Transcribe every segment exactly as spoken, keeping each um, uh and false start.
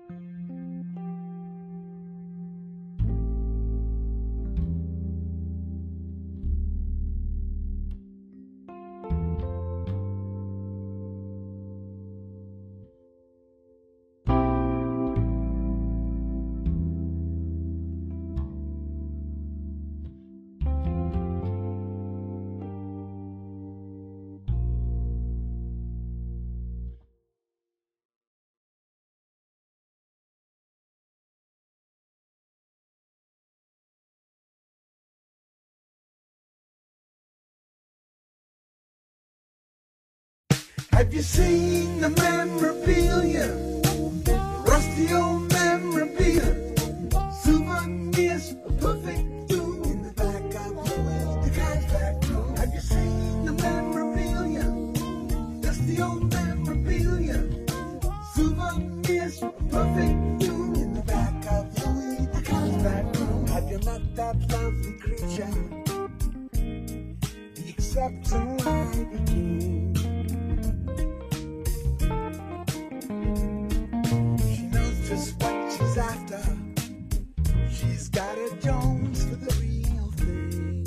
Have you seen the memorabilia? Rusty old memorabilia. Souvenirs of perfect doom in the back of the guy's back room. Have you seen the memorabilia? Rusty old memorabilia. Souvenirs of perfect doom in the back of the guy's back room. Have you met that lovely creature? The accepting I became. What she's after, she's got a Jones for the real thing.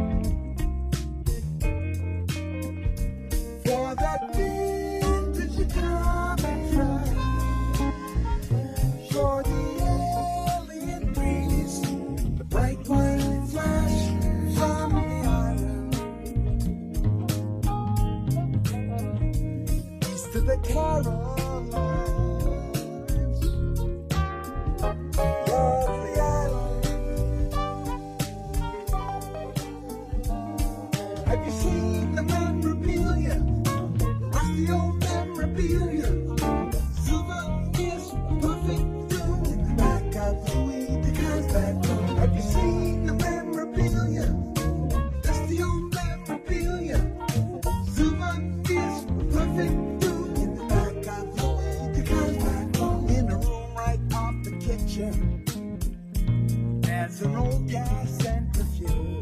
For that vintage common friend, for the alien breeze, the bright white flash from the island, east of the Carolines. Have you seen the memorabilia? Rusty old memorabilia. Souvenirs of perfect doom in the back of the guy's back room. Have you seen the memorabilia? Rusty old memorabilia. Souvenirs of perfect doom in the back of the guy's back room. In a room right off the kitchen, there's an old gas centrifuge.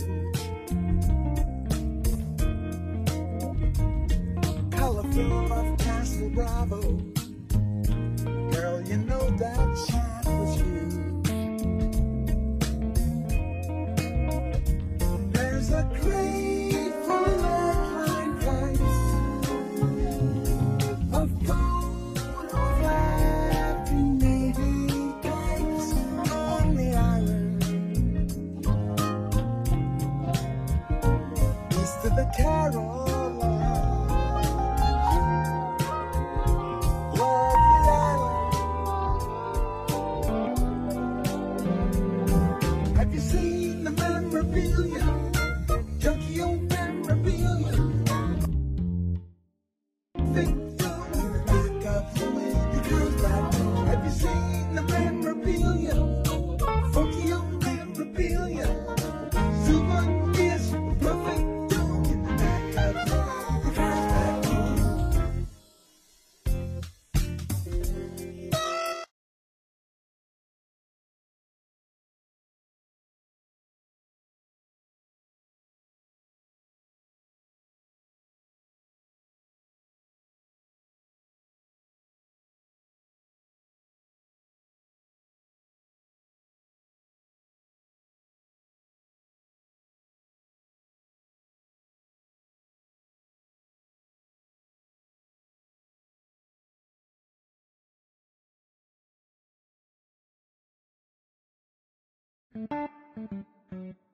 Film of Castle Bravo. Girl, you know that shot was huge. There's a crate full of line fights, of photographing Navy guys on the island, east of the Carolines. Have you seen the memorabilia? Junky old memorabilia. Think down in the back of the way the girls back home. Have you seen the memorabilia? Funky old memorabilia. Souvenirs of perfect doom in the back of the girls back home. Thank you.